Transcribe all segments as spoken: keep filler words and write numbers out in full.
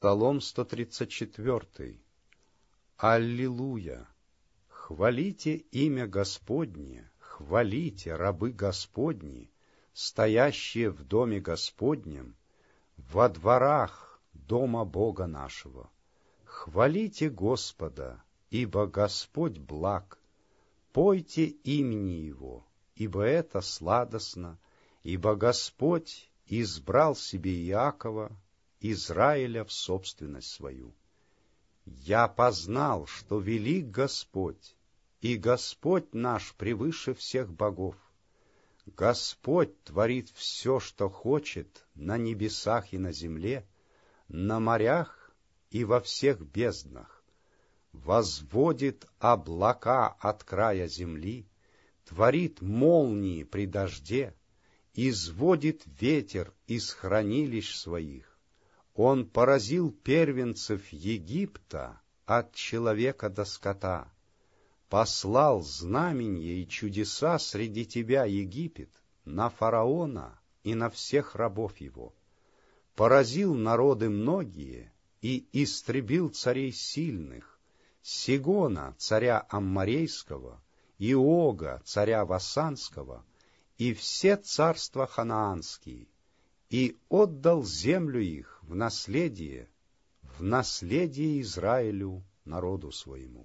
Псалом сто тридцать четыре. Аллилуйя! Хвалите имя Господне, хвалите, рабы Господни, стоящие в доме Господнем, во дворах дома Бога нашего. Хвалите Господа, ибо Господь благ. Пойте имени Его, ибо это сладостно, ибо Господь избрал себе Иакова, Израиля в собственность свою. Я познал, что велик Господь, и Господь наш превыше всех богов. Господь творит все, что хочет, на небесах и на земле, на морях и во всех безднах. Возводит облака от края земли, творит молнии при дожде, изводит ветер из хранилищ своих. Он поразил первенцев Египта от человека до скота, послал знаменья и чудеса среди тебя, Египет, на фараона и на всех рабов его. Поразил народы многие и истребил царей сильных, Сигона, царя Амморейского, и Ога, царя Васанского, и все царства ханаанские, и отдал землю их в наследие, в наследие Израилю, народу своему.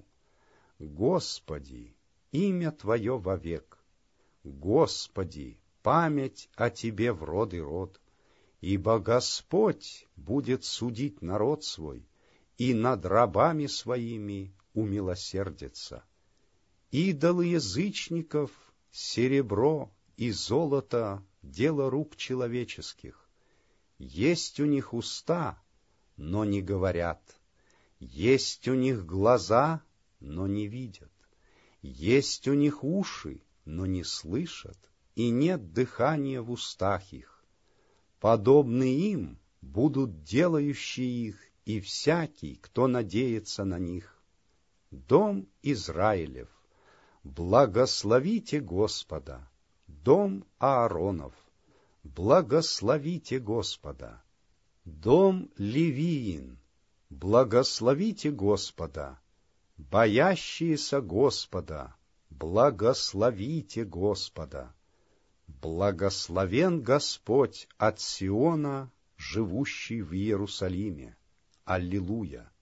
Господи, имя Твое вовек, Господи, память о Тебе в род и род, ибо Господь будет судить народ свой, и над рабами своими умилосердится. Идолы язычников, серебро и золото — дело рук человеческих. Есть у них уста, но не говорят. Есть у них глаза, но не видят. Есть у них уши, но не слышат, и нет дыхания в устах их. Подобны им будут делающие их и всякий, кто надеется на них. Дом Израилев, благословите Господа. Дом Ааронов, благословите Господа. Дом Левиин, благословите Господа. Боящиеся Господа, благословите Господа. Благословен Господь от Сиона, живущий в Иерусалиме. Аллилуйя!